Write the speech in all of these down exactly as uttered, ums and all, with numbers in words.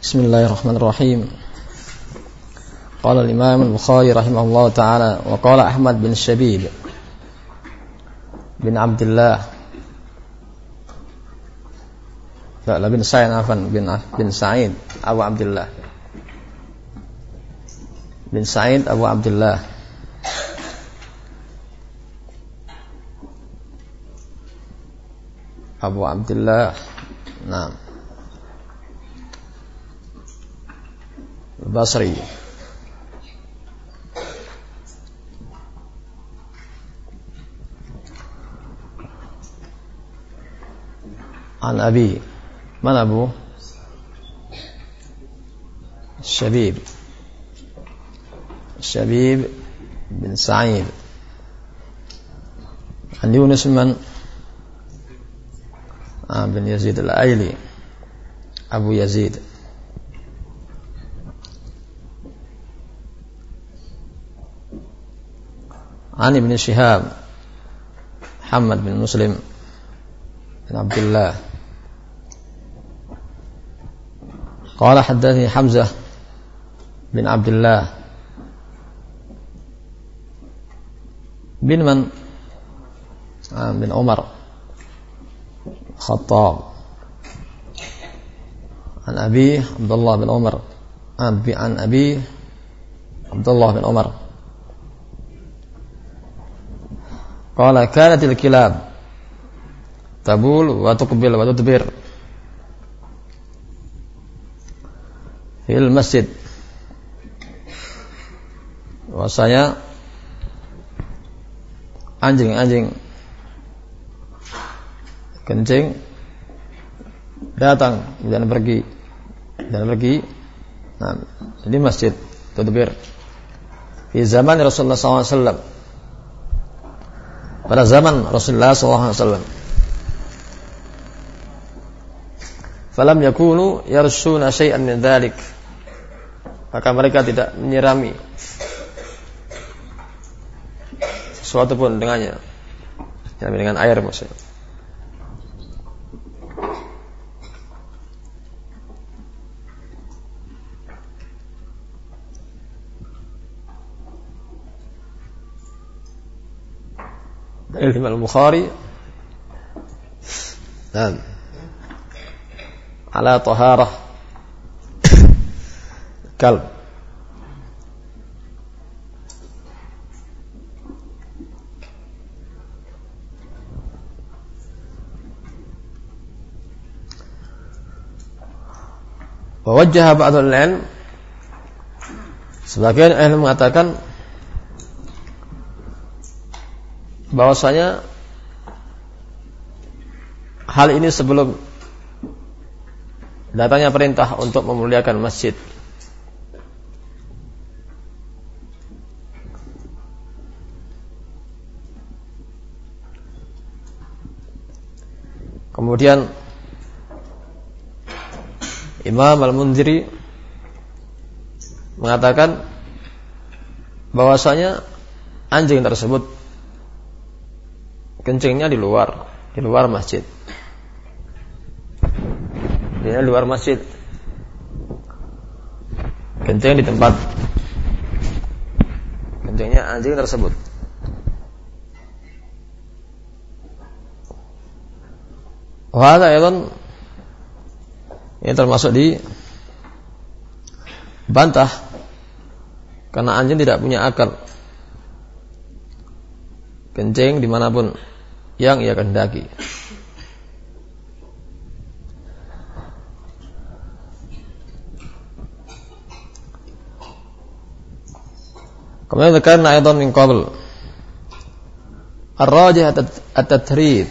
Bismillahirrahmanirrahim. Qala al-Imam al-Bukhari rahimahullah ta'ala wa qala Ahmad bin Shabib bin Abdullah la bin Sa'id afan bin bin Sa'id Abu Abdullah bin Sa'id Abu Abdullah Abu Abdullah Naam Basri An Abi Mana Abu Shabib Shabib bin Sa'id An Yunus man bin Yazid al-Aili Abu Yazid An Ibn Shihab Muhammad bin Muslim bin Abdullah Qala haddathani Hamzah bin Abdullah bin man bin Umar Khattab An Abi Abdullah bin Umar An Abi Abdullah bin Umar Qala kanatil kilab tabul wa tuqbil wa tudbir fil masjid. Bahwasanya anjing-anjing kencing datang dan pergi dan pergi nah, di masjid tudbir di zaman Rasulullah sallallahu alaihi wasallam. Pada zaman Rasulullah sallallahu alaihi wasallam, falam yakunu yarshuna syai'an min dzalik, maka mereka tidak menyirami sesuatu pun dengannya, dengan air maksudnya. Dalil Imam Bukhari dan ala taharah kalb wa wajjaha ba'dul ilm, sebagian ahli mengatakan bahwasanya hal ini sebelum datangnya perintah untuk memuliakan masjid. Kemudian Imam Al-Mundhiri mengatakan bahwasanya anjing tersebut kencingnya di luar, di luar masjid. Dia di luar masjid. Kencing di tempat kencingnya anjing tersebut. Wahada ayat ini termasuk di bantah karena anjing tidak punya akal. Kencing dimanapun yang ia kehendaki. Kemudian dikatakan ayatan min qabl ar-rajih at-tatrib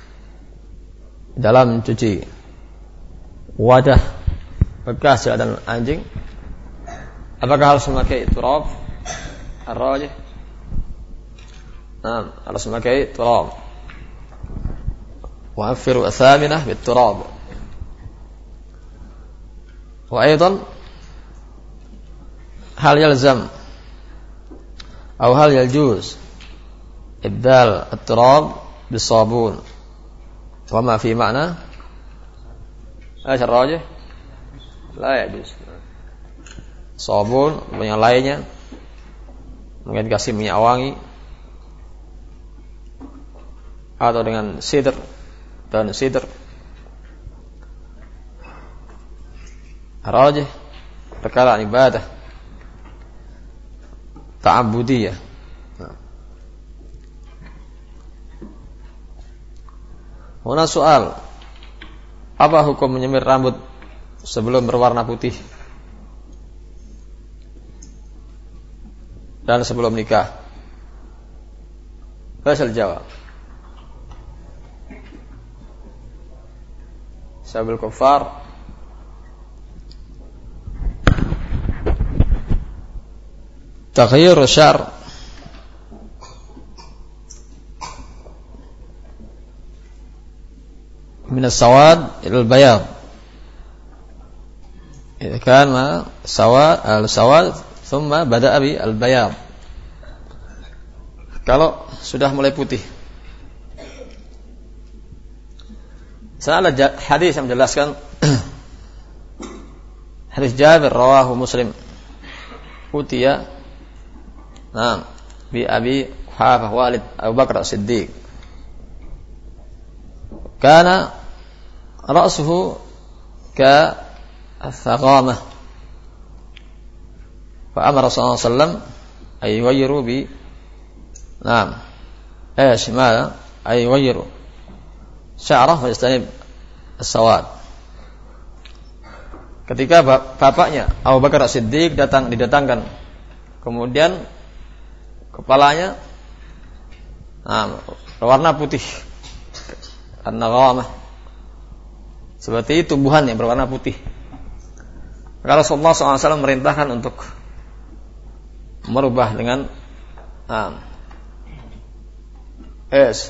dalam cuci wadah bekas dan anjing, apakah harus memakai turab? Ar-rajih nah, harus memakai turab. Wa afiru athaminah bit turab. Wa aidan hal yalzam atau hal yaljuz ibdal at-turab bis-sabun wa ma fi ma'na ايش الراجح La yajuz. Sabun yang lainnya mungkin kasih minyak wangi atau dengan sidr dan sidr rajih perkara ibadah ta'abbudiyah. Huna soal, apa hukum menyemir rambut sebelum berwarna putih dan sebelum nikah? Fasal jawab. Sabil kufar taghyir syar min as-sawad ila al-bayad. Idza kana sawad al-sawad thumma bada'a bi al-bayad. Kalau sudah mulai putih. Saya ada hadis yang menjelaskan hadis Jabir rawahu Muslim. Utiya nah bi Abi Quhafah Walid Abu Bakar As-Siddiq. Kana ra'suhu ka al-thaqamah. Fa amara Rasulullah sallallahu alaihi wasallam ay yughayyiru bi na'am ايش ماذا ay yughayyiru sya'rah wa yastanib as-sawad. Ketika bapaknya Abu Bakar As-Siddiq datang didatangkan, kemudian kepalanya nah, berwarna putih, an-naghamah, seperti tumbuhan yang berwarna putih. Maka Rasulullah shallallahu alaihi wasallam merintahkan untuk merubah dengan nah, es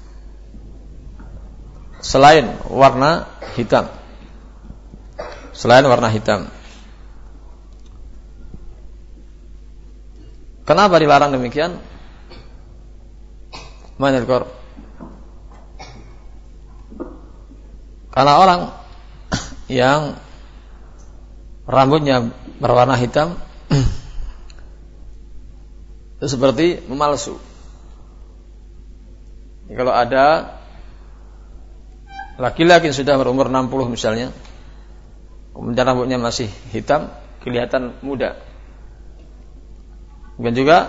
selain warna hitam, selain warna hitam. Kenapa dilarang demikian? Manil Qur. Karena orang yang rambutnya berwarna hitam itu seperti memalsu. Kalau ada laki-laki yang sudah berumur enam puluh misalnya, kemudian rambutnya masih hitam, kelihatan muda. Dan juga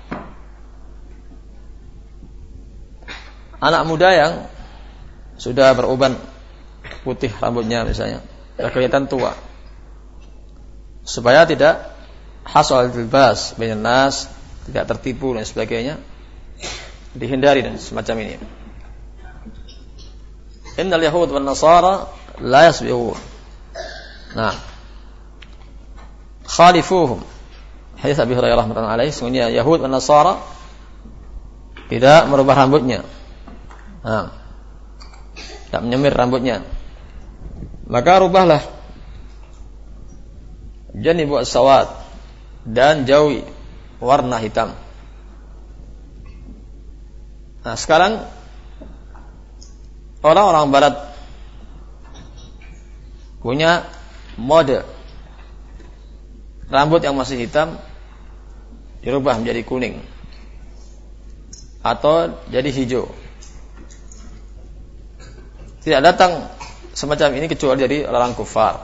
anak muda yang sudah beruban putih rambutnya misalnya, sudah kelihatan tua. Supaya tidak hasal tilbas bainan nas, tidak tertipu dan sebagainya, dihindari dan semacam ini. Innal yahud wan nasara la yasbighun. Nah, khalifuhum. Hadis Abi Hurairah radhiyallahu anhu, sungguhnya Yahud dan Nasara tidak merubah rambutnya. Nah, tidak menyemir rambutnya. Maka rubahlah. Janibu as-sawad, dan jauhi warna hitam. Nah, sekarang orang-orang barat punya mode rambut yang masih hitam dirubah menjadi kuning atau jadi hijau. Tidak datang semacam ini kecuali dari orang kufar.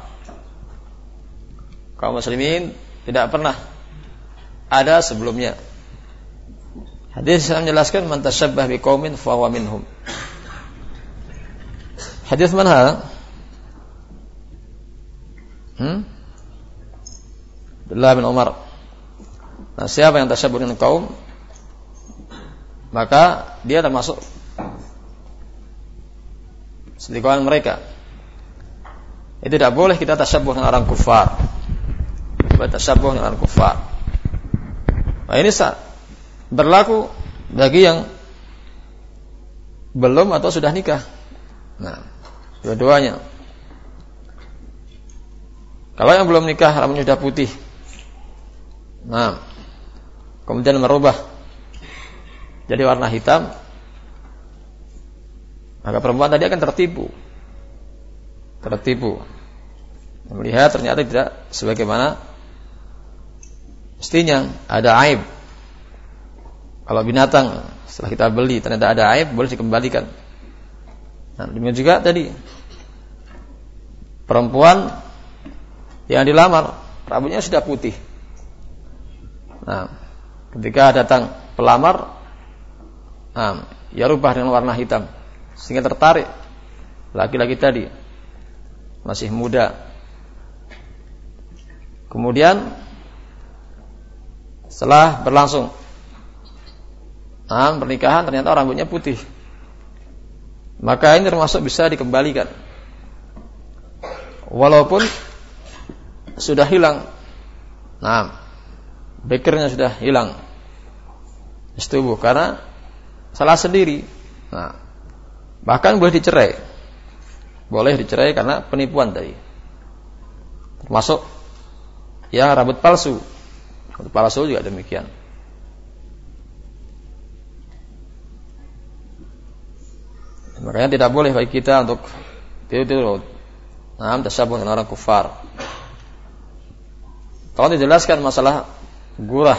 Kaum muslimin tidak pernah ada sebelumnya. Hadis yang menjelaskan man tasyabbah biqaumin fa huwa minhum. Hadis mana? Hmm? Abdullah bin Umar. Nah, siapa yang tasyabuh dengan kaum, maka dia termasuk seperti kawan mereka. Itu tidak boleh kita tasyabuh dengan orang kufar. Tasyabuh dengan orang kufar. Nah, ini berlaku bagi yang belum atau sudah nikah. Nah, dua-duanya. Kalau yang belum nikah rambutnya sudah putih, nah, kemudian merubah jadi warna hitam, maka perempuan tadi akan tertipu, tertipu. Melihat ternyata tidak sebagaimana mestinya, ada aib. Kalau binatang setelah kita beli ternyata ada aib, boleh dikembalikan. Nah, demikian juga tadi perempuan yang dilamar rambutnya sudah putih. Nah, ketika datang pelamar, nah, ya rubah dengan warna hitam sehingga tertarik. Laki-laki tadi masih muda. Kemudian setelah berlangsung nah, pernikahan ternyata rambutnya putih, maka ini termasuk bisa dikembalikan walaupun sudah hilang. Nah, bekernya sudah hilang di tubuh karena salah sendiri. Nah, bahkan boleh dicerai, boleh dicerai karena penipuan tadi, termasuk ya rambut palsu. Rambut palsu juga demikian. Makanya tidak boleh bagi kita untuk tiru-tiru, nah, tasyabuh dengan orang kufar. Kalau dijelaskan masalah gurah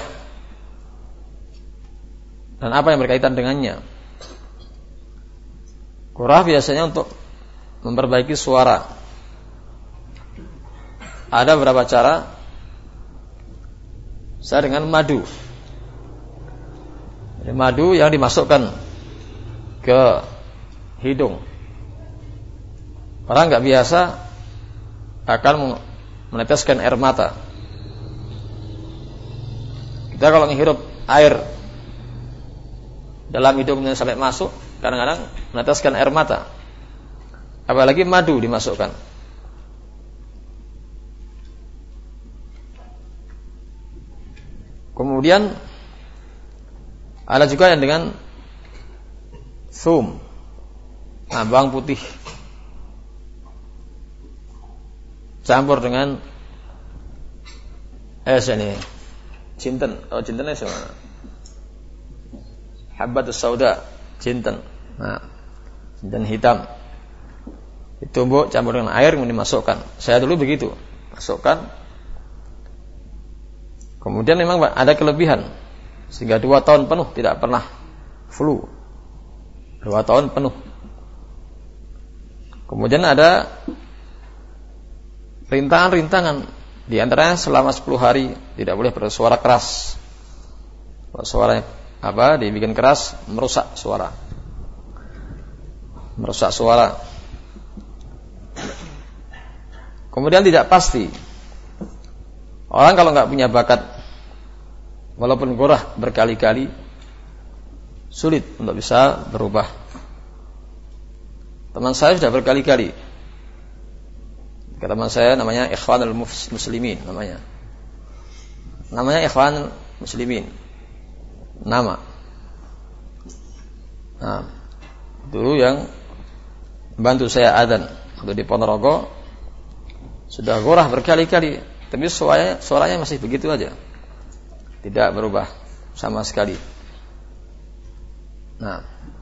dan apa yang berkaitan dengannya. Gurah biasanya untuk memperbaiki suara. Ada beberapa cara. Saya dengan madu. Jadi madu yang dimasukkan ke hidung. Orang nggak biasa akan meneteskan air mata. Kita kalau menghirup air dalam hidungnya sampai masuk, kadang-kadang meneteskan air mata. Apalagi madu dimasukkan. Kemudian ada juga yang dengan thum, nah, bawang putih campur dengan eh ini jinten, oh jintennya sama, habbatus sauda, jinten, nah, jinten hitam, ditumbuk campur dengan air kemudian dimasukkan. Saya dulu begitu, masukkan. Kemudian memang ada kelebihan sehingga dua tahun penuh tidak pernah flu, dua tahun penuh. Kemudian ada rintangan-rintangan, di antaranya selama sepuluh hari tidak boleh bersuara keras. Kalau suaranya apa dibikin keras, merusak suara, merusak suara. Kemudian tidak pasti. Orang kalau nggak punya bakat, walaupun gurah berkali-kali, sulit untuk bisa berubah. Teman saya sudah berkali-kali. Teman saya namanya Ikhwanul Muslimin, namanya. Namanya Ikhwanul Muslimin. Nama. Nah, dulu yang membantu saya adzan waktu di Ponorogo sudah gurah berkali-kali. Tapi suaranya, suaranya masih begitu aja, tidak berubah sama sekali. Nah,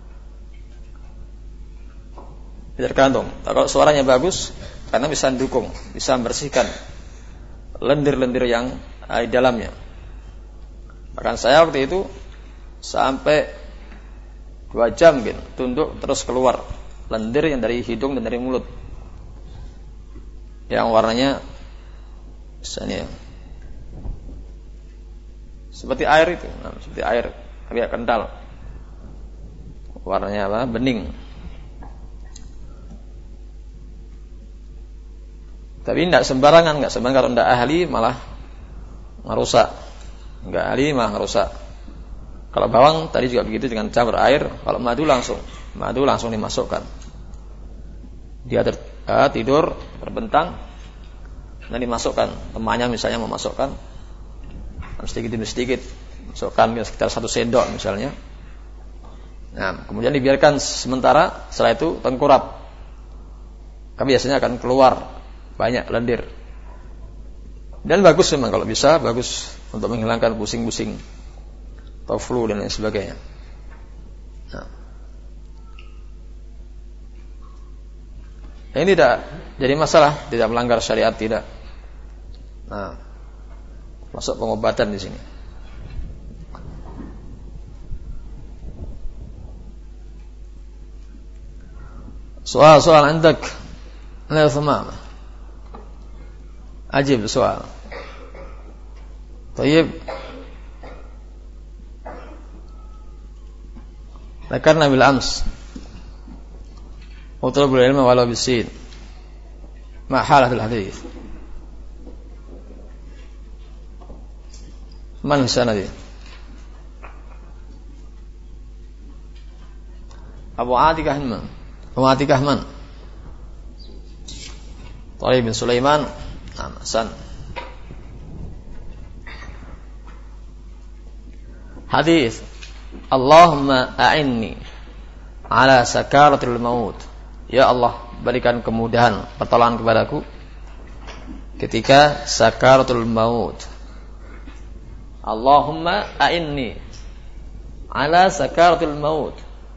tergantung. Kalau suaranya bagus, karena bisa mendukung, bisa membersihkan lendir-lendir yang ada di dalamnya. Bahkan saya waktu itu sampai dua jam mungkin tunduk terus keluar lendir yang dari hidung dan dari mulut, yang warnanya misalnya seperti air itu, nah, seperti air agak kental, warnanya apa? Bening. Tapi tidak sembarangan, nggak sembarangan. Kalau tidak ahli malah merusak, nggak ahli malah merusak. Kalau bawang tadi juga begitu dengan campur air. Kalau madu langsung, madu langsung dimasukkan. Dia ter, uh, tidur terbentang. Dan dimasukkan, temannya misalnya memasukkan sedikit demi sedikit, masukkan sekitar satu sendok misalnya. Nah, kemudian dibiarkan sementara, setelah itu tengkurap. Kan biasanya akan keluar banyak lendir. Dan bagus memang kalau bisa, bagus untuk menghilangkan pusing-pusing atau flu dan lain sebagainya. Nah. Ini tidak jadi masalah, tidak melanggar syariat, tidak. Nah, masuk pengobatan di sini. Soal-soal عندك لا ثمام أجيب سؤال طيب ذكرنا بالأمس وطلب العلم ولو بالسين ما حالة الحديث من السنة دي أبو عاتكة من أبو عاتكة من طيب بن سليمان نعم حسن حديث اللهم أعني على سكارة الموت. Ya Allah, berikan kemudahan, pertolongan kepadaku ketika sakaratul maut. Allahumma a'inni ala sakaratul maut.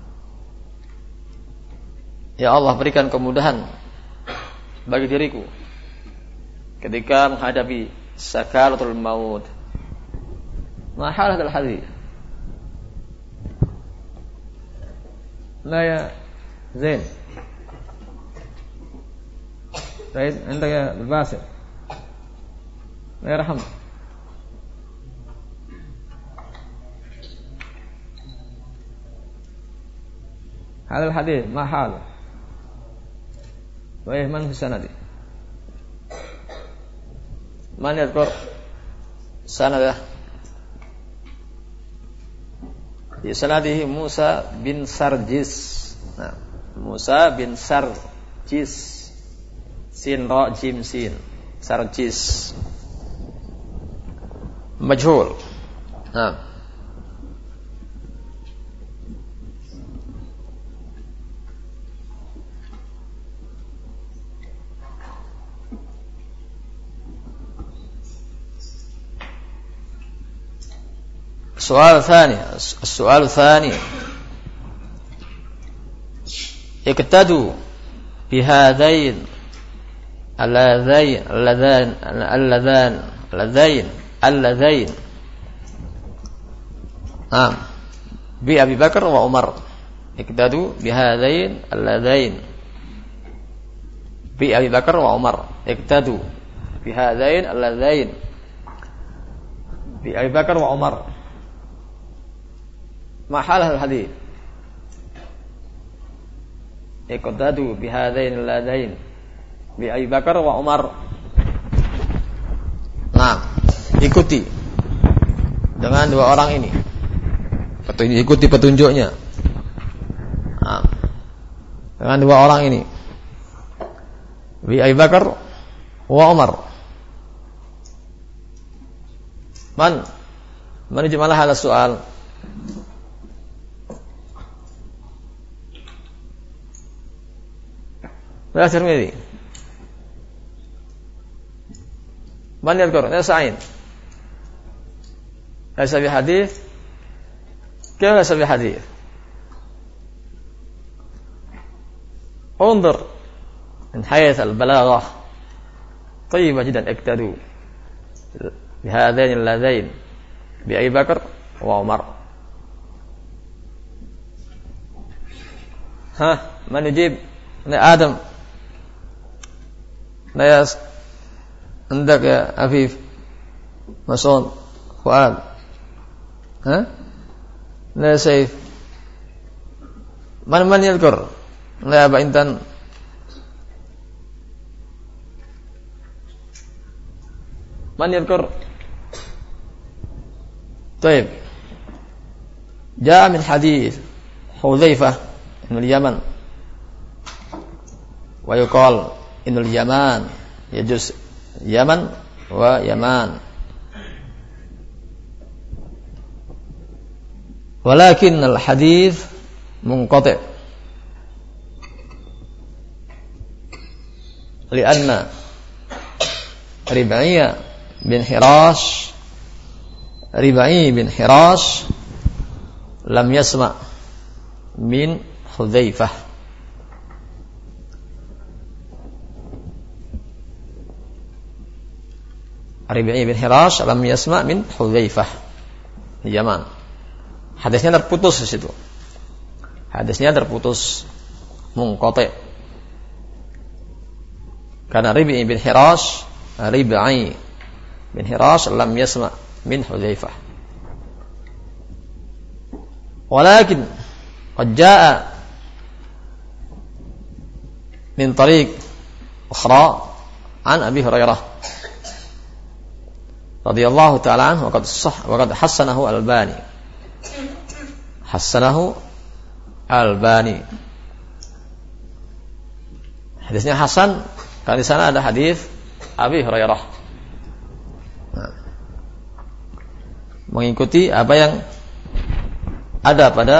Ya Allah, berikan kemudahan bagi diriku ketika menghadapi sakaratul maut. Ma halatul hadis? La ya Zain. طيب عندك يا باسل الله يرحمه هذا الحديث ما حاله وإيه من في السند من يذكر سنده في سنده موسى بن سرجس nah, موسى بن سرجس sin ra jim sin sarjis majhul. Nah, السؤال الثاني السؤال الثاني اقتدوا بهذين اللذين اللذان اللذان اللذين اللذين نعم بأبي بكر وعمر اقتدوا بهذين اللذين بأبي بكر وعمر اقتدوا بهذين اللذين بأبي بكر وعمر ما حال هذا الحديث اقتدوا بهذين اللذين bi Abu Bakar wa Umar. Nah, ikuti dengan dua orang ini. Petunjuk, ikuti petunjuknya. Nah, dengan dua orang ini. Bi Abu Bakar wa Umar. Man man jamalah hal soal. Belajar ini. من يذكر يا سعيد ليس بحديث كيف ليس بحديث انظر من حيث البلاغة طيبة جدا اقتدوا بهذين اللذين بأبي بكر وعمر. ها من يجيب آدم لا يس عندك يا عفيف مسعود فؤاد ها لا سيف من من يذكر لا أبا إنتان من يذكر طيب جاء من حديث حذيفة من اليمن ويقال إن اليمن يجوز Yaman wa Yaman. Walakin al-hadith munqati' lianna Rib'iyya bin Hirash Rib'i bin Hirash lam yasma' min Hudzaifah. Rabi'i bin Hirash lam yasma' min Hudzaifah di Yaman. Hadisnya terputus di situ. Hadisnya terputus, munqati'. Karena Rabi'i bin Hirash, Rabi'i bin Hirash lam yasma' min Hudzaifah. Walakin qad jaa'a min tariq ukhra an Abi Hurairah radhiyallahu ta'ala anhu wa qad sah wa qad hasanahu Al-Albani. Hasanahu Al-Albani. Hadisnya hasan karena di sana ada hadis Abi Hurairah. Nah, mengikuti apa yang ada pada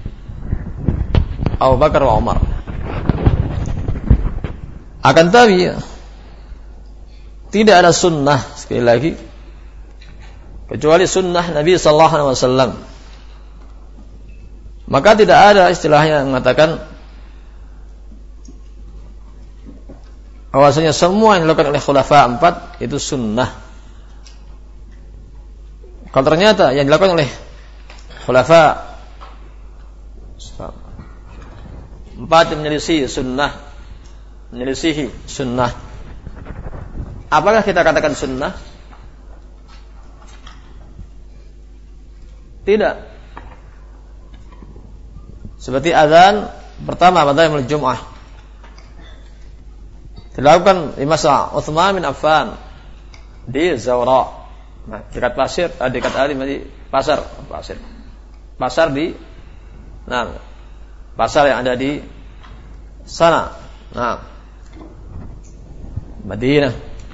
Abu Bakar wa Umar. Akan tapi tidak ada sunnah, sekali lagi, kecuali sunnah Nabi sallallahu alaihi wasallam. Maka tidak ada istilahnya yang mengatakan bahwasanya semua yang dilakukan oleh khulafa empat itu sunnah. Kalau ternyata yang dilakukan oleh khulafa empat yang menyelisihi sunnah, menyelisihi sunnah, apakah kita katakan sunnah? Tidak. Seperti azan pertama pada yaumul Jum'ah dilakukan di masa Utsman bin Affan di Zawra, nah, dekat pasir, dekat ali di pasar, pasir, pasar di, nah, pasar yang ada di sana, nah, Madinah,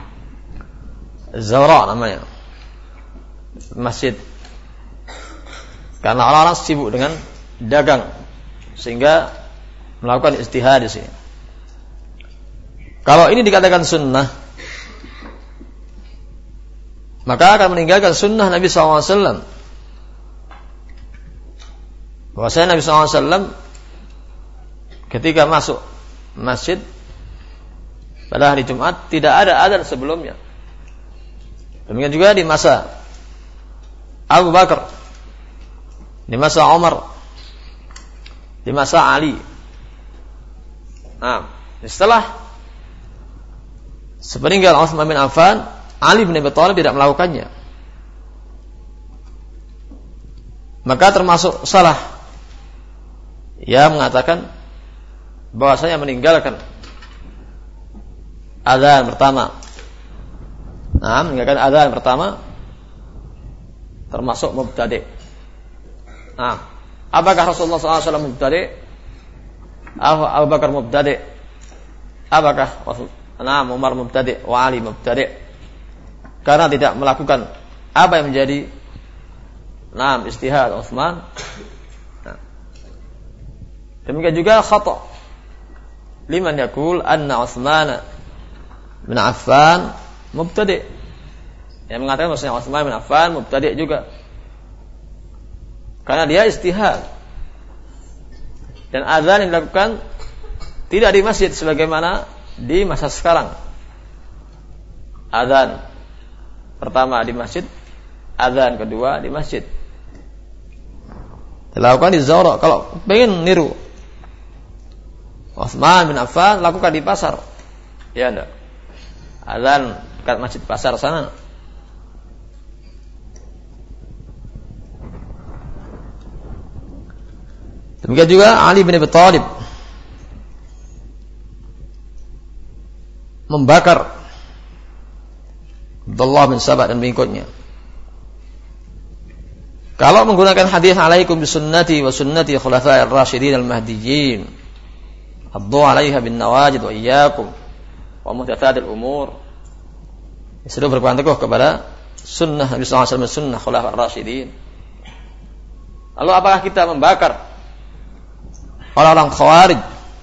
Zawra namanya, masjid. Karena orang-orang sibuk dengan dagang sehingga melakukan ijtihad di sini. Kalau ini dikatakan sunnah, maka akan meninggalkan sunnah Nabi sallallahu alaihi wasallam. Bahwasanya Nabi sallallahu alaihi wasallam ketika masuk masjid pada hari Jumat tidak ada adzan sebelumnya. Demikian juga di masa Abu Bakar, di masa Umar, di masa Ali. Nah, setelah sepeninggal Utsman bin Affan, Ali bin Abi Thalib tidak melakukannya. Maka termasuk salah ia mengatakan bahwasanya meninggalkan adzan pertama. Nah, meninggalkan adzan pertama termasuk mubtadi'. Nah, apakah Rasulullah sallallahu alaihi wasallam mubtadi'? Abu Bakar mubtadi'? Apakah Nah, Umar mubtadi' wa Ali mubtadi'? Karena tidak melakukan apa yang menjadi nah ijtihad Utsman. Nah, demikian juga khata' liman yaqul anna Utsman bin Affan mubtadi'. Yang mengatakan bahwasanya Utsman bin Affan mubtadi' juga. Karena dia ijtihad. Dan azan yang dilakukan tidak di masjid sebagaimana di masa sekarang. Azan pertama di masjid, azan kedua di masjid. Dilakukan di Zawra. Kalau pengen niru Utsman bin Affan, lakukan di pasar. Ya enggak? Azan dekat masjid pasar sana. Demikian juga Ali bin Abi Thalib membakar Abdullah bin Sabah dan pengikutnya. Kalau menggunakan hadis alaikum bisunnati wa sunnati khulafa'ir rasyidin al-mahdiyyin, addu 'alaiha bin nawajid wa iyyakum wa muhdatsatil umur, sudah berpegang teguh kepada sunnah Nabi sallallahu alaihi wasallam, sunnah khulafa'ir rasyidin. Lalu apakah kita membakar orang-orang Khawarij?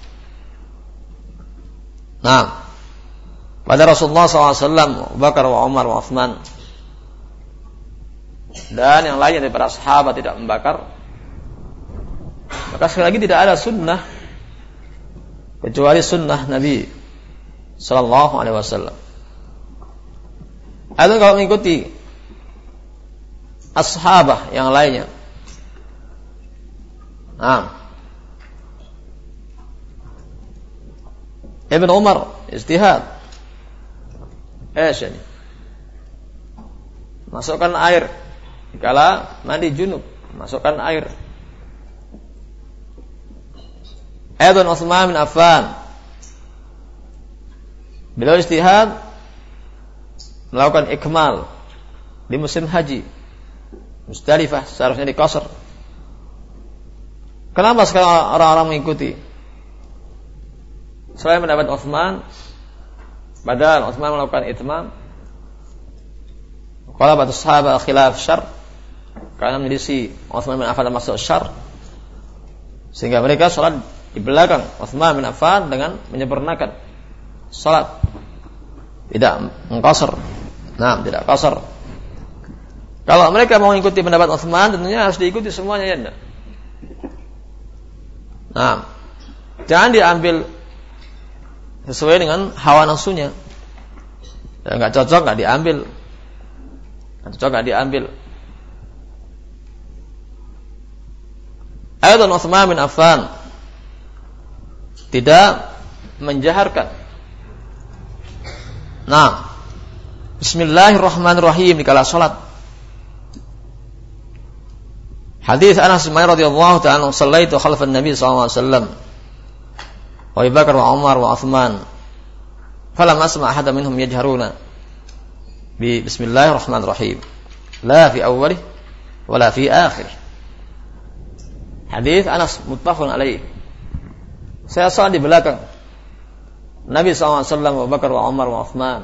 Nah, pada Rasulullah sallallahu alaihi wasallam, Abu Bakar wa Umar wa Utsman dan yang lainnya dari para sahabat tidak membakar, maka sekali lagi tidak ada sunnah kecuali sunnah Nabi sallallahu alaihi wasallam. Atau kalau mengikuti ashabah yang lainnya. Nah, Ibn Umar ijtihad. Eh, ini. Masukkan air kala mandi junub, masukkan air. Aidon Utsman bin Affan, beliau ijtihad melakukan ikmal di musim haji Musdalifah, seharusnya diqasar. Kenapa sekarang orang-orang mengikuti? Selain mendapat Utsman, padahal Utsman melakukan itmam. Qala ba'd sahabat khilaf syar, karena menyelisih Utsman bin Affan masuk syar, sehingga mereka salat di belakang Utsman bin Affan dengan menyempurnakan salat, tidak mengqasar. Nah, tidak qasar. Kalau mereka mau mengikuti pendapat Utsman, tentunya harus diikuti semuanya, ya enggak? Nah, jangan diambil sesuai dengan hawa nafsunya. Ya, enggak cocok, enggak diambil. Enggak cocok, enggak diambil. Aidon Utsman bin Affan tidak menjaharkan. Nah, Bismillahirrahmanirrahim di kala salat. Hadis Anas bin Malik radhiyallahu ta'ala anhu, "Shallaitu khalfan Nabi sallallahu alaihi wasallam wa Abu Bakar wa Umar wa Utsman. Falam asma' ahadan minhum yajharuna bi Bismillahirrahmanirrahim. La fi awwalih wa la fi akhirih." Hadis Anas muttafaqun alaih. Saya salat di belakang Nabi sallallahu alaihi wasallam, Abu Bakar wa Umar wa Utsman.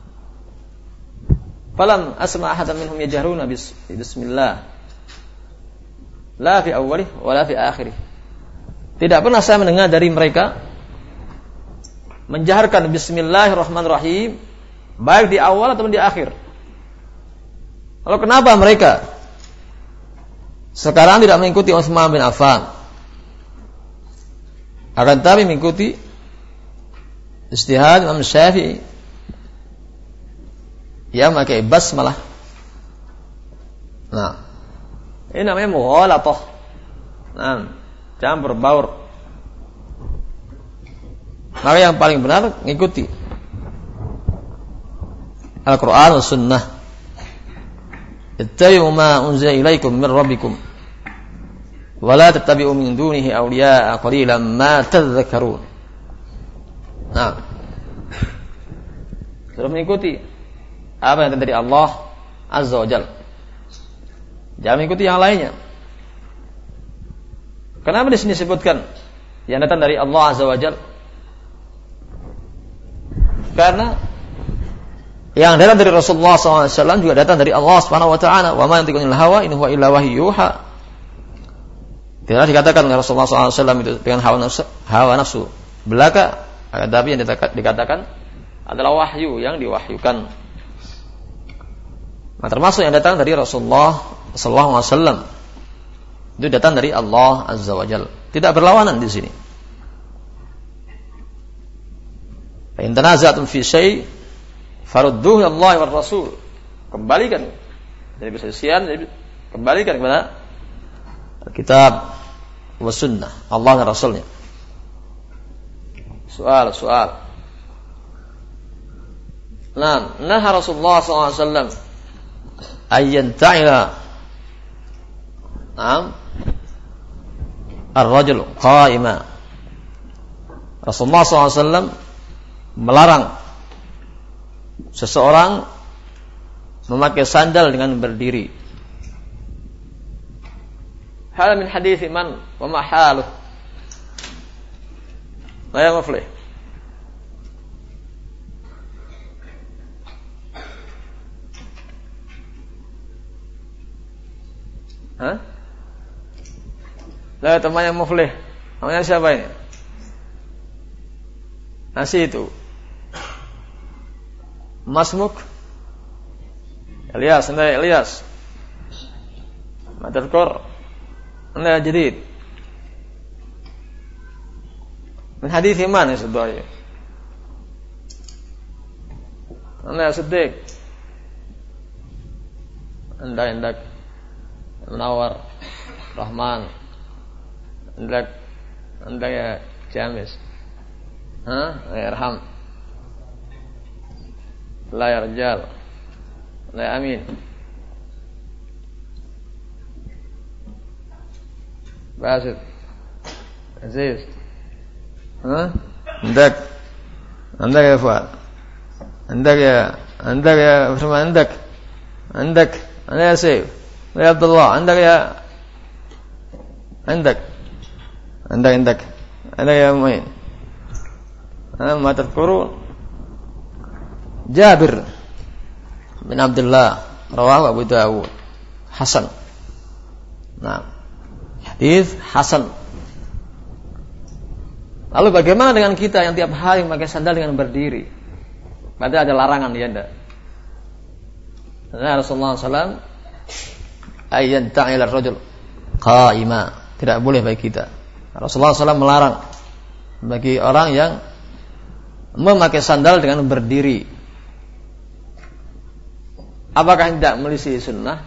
Falam asma' ahadan minhum yajharuna bi Bismillah. La fi awwalih wa la fi akhirih. Tidak pernah saya mendengar dari mereka menjaharkan Bismillahirrahmanirrahim baik di awal atau di akhir. Lalu kenapa mereka sekarang tidak mengikuti Utsman bin Affan, akan tapi mengikuti ijtihad Imam Syafi'i yang memakai basmalah? Nah, ini namanya mughalatah. Nah, campur baur. Maka yang paling benar mengikuti Al-Quran wa Sunnah. Ittabi'u ma unzila ilaikum min rabbikum wa la tattabi'u min dunihi awliya'a qalilan ma tadhakkarun. Nah, sudah mengikuti apa yang dari Allah Azza wa Jalla. Jangan mengikuti yang lainnya. Kenapa di sini disebutkan yang datang dari Allah Azza wa Jalla? Karena yang datang dari Rasulullah shallallahu alaihi wasallam juga datang dari Allah Subhanahu wa taala. Wa ma yantiqu anil hawa in huwa illa wahyu yuha. Tidak dikatakan oleh Rasulullah shallallahu alaihi wasallam itu dengan hawa nafsu, hawa nafsu belaka, tapi yang dikatakan adalah wahyu, yang diwahyukan. Nah, termasuk yang datang dari Rasulullah sallallahu alaihi wasallam itu datang dari Allah Azza wa Jalla. Tidak berlawanan di sini. Fa in tanaza'tum fi syai' farudduhu ila Allah wa Rasul. Kembalikan dari perselisihan, kembalikan kepada Alkitab wa Sunnah, Allah dan Rasulnya. Soal, soal. Nah, nah Rasulullah sallallahu alaihi wasallam ayyan ta'ila Naam Ar-rajul qa'ima. Rasulullah sallallahu alaihi wasallam melarang seseorang memakai sandal dengan berdiri. Hal min hadits man wa ma haluh. La ya muflih. Hah? Lah teman yang muflih. Namanya siapa ini? Nasi itu. Masmuk Ilyas, anda Ilyas. Madarkor. Anda jadid. Min hadits iman sebenarnya. Anda Siddiq. Anda indak Munawar Rahman indak anda ya Jamis ha ya Arham la ya Rijal la ya Amin Basit Aziz ha indak indak ya Fuad indak ya indak ya Firman indak indak anda ya Saif ya Abdullah indak ya indak indak indak anda ya Mu'in ma tadhkurun Jabir bin Abdullah rawahu Abu Dawud hasan. Nah, hadis hasan. Lalu bagaimana dengan kita yang tiap hari memakai sandal dengan berdiri? Padahal ada larangan ya anda. Karena Rasulullah sallallahu alaihi wasallam ayyan ta'ila ar-rajul qa'ima, tidak boleh bagi kita. Rasulullah sallallahu alaihi wasallam melarang bagi orang yang memakai sandal dengan berdiri. Apakah tidak melisih sunnah?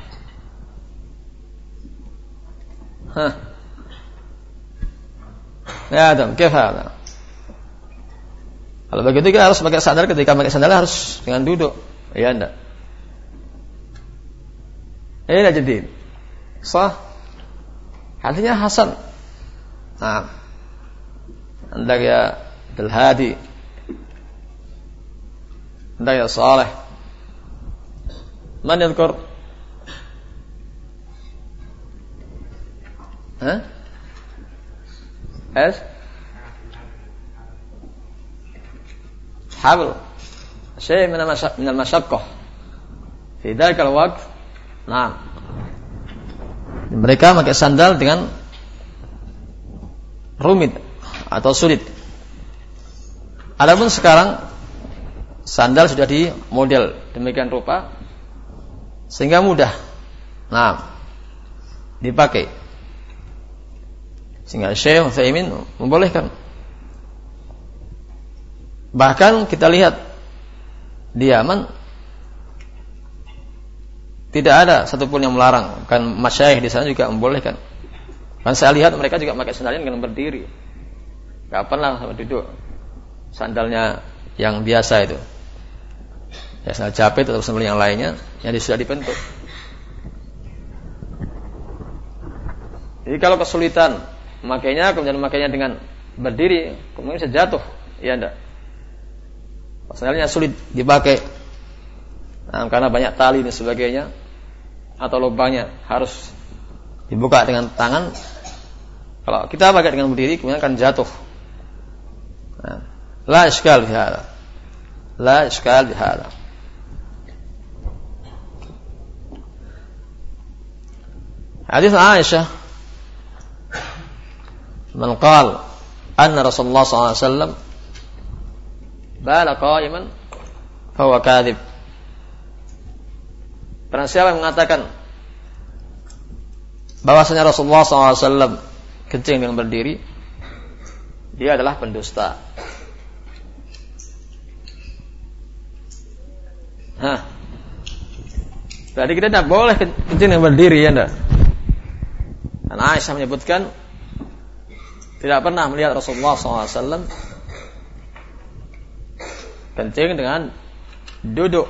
Hah. Ya Adam, kifah. Kalau begitu kita harus pakai sandal, ketika pakai sandal harus dengan duduk. Ya enggak? Ini jadi sah. Hadisnya hasan. Nah. Anda ya Abdul Hadi. Anda ya Saleh. Man yadhkur? Hah? ايش حبل شيء من من المشقة في ذلك الوقت. Nah, mereka pakai sandal dengan rumit atau sulit. Adapun sekarang sandal sudah di model demikian rupa sehingga mudah nah dipakai. Sehingga Syekh Utsaimin membolehkan. Bahkan kita lihat di Yaman tidak ada satupun yang melarang. Kan masyayikh di sana juga membolehkan. Kan saya lihat mereka juga pakai sandalnya dengan berdiri. Kapan lah sama duduk. Sandalnya yang biasa itu. Ya sandal jepit atau sandal yang lainnya yang sudah dibentuk. Jadi kalau kesulitan memakainya, kemudian memakainya dengan berdiri, kemudian bisa jatuh, ya enggak? Sandalnya sulit dipakai, nah, karena banyak tali dan sebagainya, atau lubangnya harus dibuka dengan tangan. Kalau kita pakai dengan berdiri, kemudian akan jatuh. Nah, la iskal fi hada, la iskal fi hada. Hadis Aisyah, man qala anna Rasulullah sallallahu alaihi wasallam bala qa'iman fa huwa kadhib. Barang siapa yang mengatakan bahwasanya Rasulullah sallallahu alaihi wasallam kencing dengan berdiri, dia adalah pendusta. Hah. Berarti kita tidak boleh kencing dengan berdiri, ya enggak? Dan Aisyah menyebutkan tidak pernah melihat Rasulullah sallallahu alaihi wasallam kencing dengan duduk.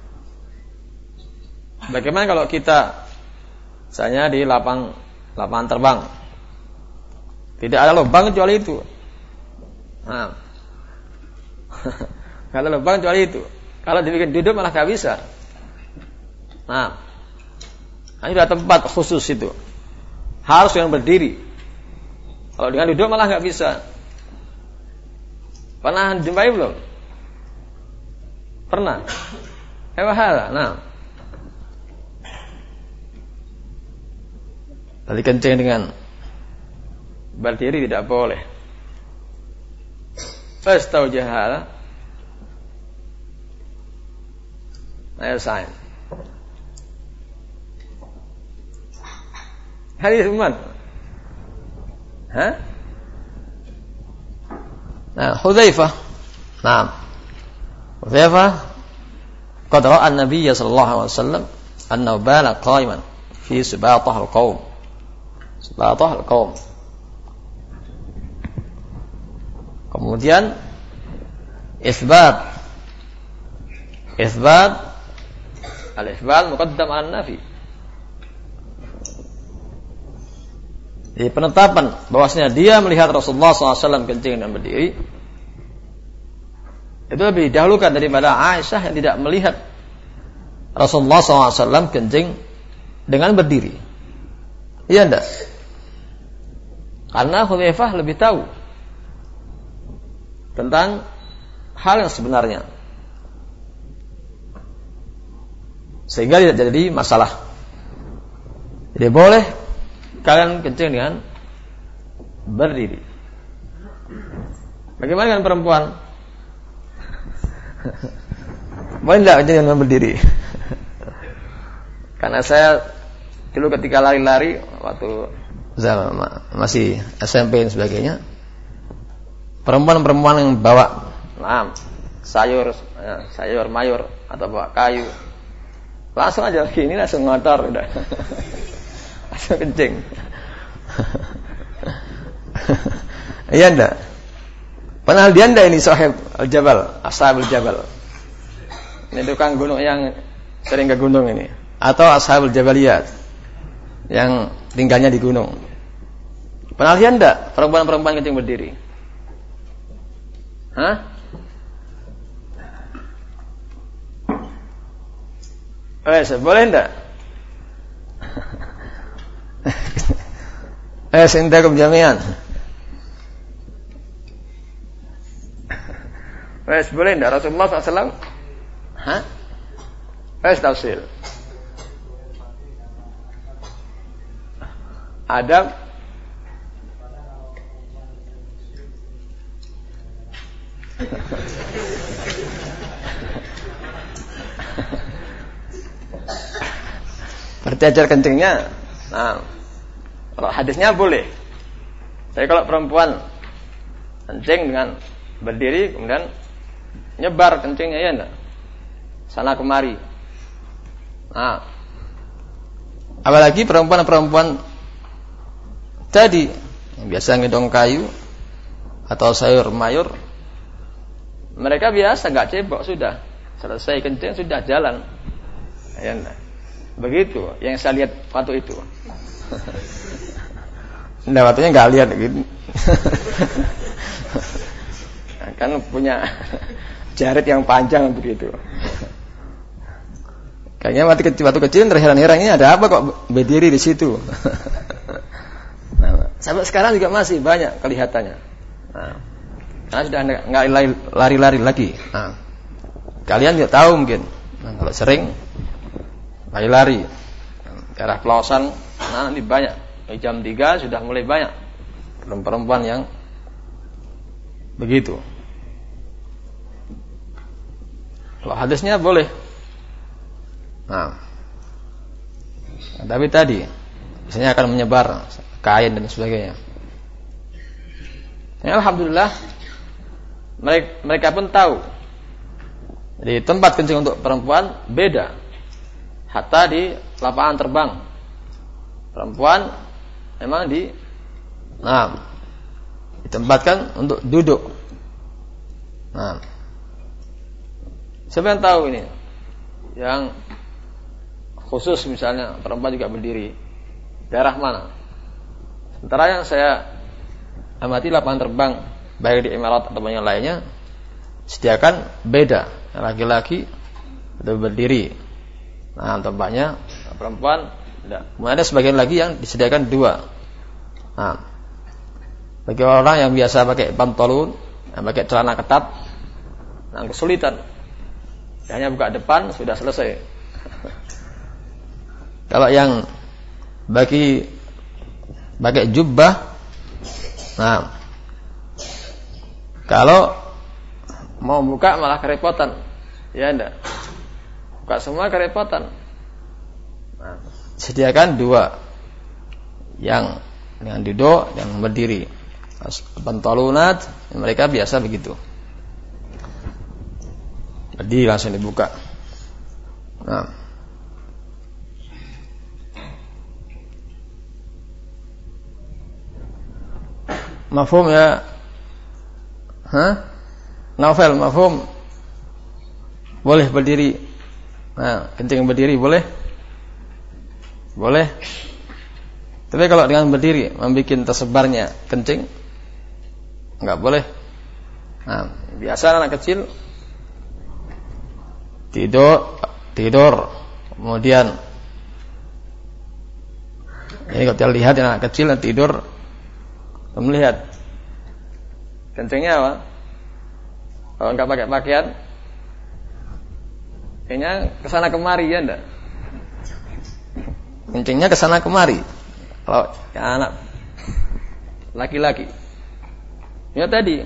Bagaimana kalau kita misalnya di lapang lapangan terbang, tidak ada lubang kecuali itu. Nah, tidak ada lubang kecuali itu. Kalau dibikin duduk malah gak bisa. Nah, ini ada tempat khusus itu. Harus yang berdiri. Kalau dengan duduk malah nggak bisa. Pernah jumpai belum? Pernah. Ewahala. Nah, tadi kencing dengan berdiri tidak boleh. Fastau jahala. Ayo sign. Hadis umat. Hah? Nah, Hudzaifah. Nah. Hudzaifah qad ra'a an-nabiy sallallahu alaihi wasallam annahu bala qa'iman fi subatah al-qaum. Subatah al-qaum. Kemudian isbat. Isbat al-isbat muqaddam 'ala an-nafi. Jadi penetapan bahwasanya dia melihat Rasulullah shallallahu alaihi wasallam kencing dan berdiri itu lebih didahulukan daripada Aisyah yang tidak melihat Rasulullah shallallahu alaihi wasallam kencing dengan berdiri. Iya enggak? Karena Hudzaifah lebih tahu tentang hal yang sebenarnya, sehingga tidak jadi masalah. Jadi boleh kalian kencing dengan berdiri. Bagaimana dengan perempuan? Boleh tidak kencing dengan berdiri? Karena saya dulu ketika lari-lari waktu zaman masih S M P dan sebagainya, perempuan-perempuan yang bawa nah, sayur, sayur mayur atau bawa kayu, langsung aja gini langsung ngotor udah. Langsung kencing. Iya enggak? Pernah dia enggak ini sahib al-jabal, ashabul jabal? Ini tukang gunung yang sering ke gunung ini, atau ashabul jabaliyat yang tinggalnya di gunung. Pernah lihat enggak perempuan-perempuan kencing berdiri? Hah? Eh, boleh enggak? Eh, sintakum jami'an. Wes boleh enggak Rasulullah shallallahu alaihi wasallam? Hah? Wes tafsir. Adab berarti ajar kencingnya. Nah, kalau hadisnya boleh. Tapi kalau perempuan kencing dengan berdiri kemudian nyebar kencingnya ya enggak? Sana kemari. Nah, apalagi perempuan-perempuan tadi yang biasa ngedong kayu atau sayur mayur, mereka biasa enggak cebok sudah. Selesai kencing sudah jalan. Ya enggak? Begitu yang saya lihat waktu itu. Nah, waktunya enggak lihat gitu. Kan punya jarit yang panjang begitu. Kayaknya waktu kecil, waktu kecil terheran-heran ini ada apa kok berdiri di situ. Nah, sampai sekarang juga masih banyak kelihatannya. Nah, karena sudah nggak lari-lari lagi. Nah, kalian tidak tahu mungkin. Nah, kalau sering lari-lari ke arah pelausan, nah ini banyak. Di jam tiga sudah mulai banyak perempuan yang begitu. Kalau hadisnya boleh. Nah, tapi tadi biasanya akan menyebar kain dan sebagainya. Ya, alhamdulillah mereka, mereka pun tahu. Jadi tempat kencing untuk perempuan beda. Hatta di lapangan terbang, perempuan memang di, nah, ditempatkan untuk duduk. Nah, siapa yang tahu ini? Yang khusus misalnya perempuan juga berdiri daerah mana? Sementara yang saya amati lapangan terbang baik di Emirat atau yang lainnya sediakan beda, laki-laki itu berdiri. Nah, tempatnya perempuan tidak. Kemudian ada sebagian lagi yang disediakan dua. Nah, bagi orang yang biasa pakai pantolon, yang pakai celana ketat, nah kesulitan. Hanya buka depan sudah selesai. Kalau yang bagi pakai jubah, nah kalau mau buka malah kerepotan, ya enggak? Buka semua kerepotan. Nah, sediakan dua, yang dengan duduk, yang berdiri. Pantolonat, mereka biasa begitu. Jadi langsung dibuka. Nah, Mafhum ya? Hah? Novel, mafhum? Boleh berdiri. Nah, kencing berdiri boleh? Boleh. Tapi kalau dengan berdiri membuat tersebarnya kencing, enggak boleh. Nah, biasa anak kecil tidur, tidur, kemudian ini kalau kita lihat anak kecil yang tidur, melihat kencingnya apa? Kalau enggak pakai pakaian, kayaknya kesana kemari ya enggak? Kencingnya kesana kemari. Kalau anak laki-laki, ya tadi,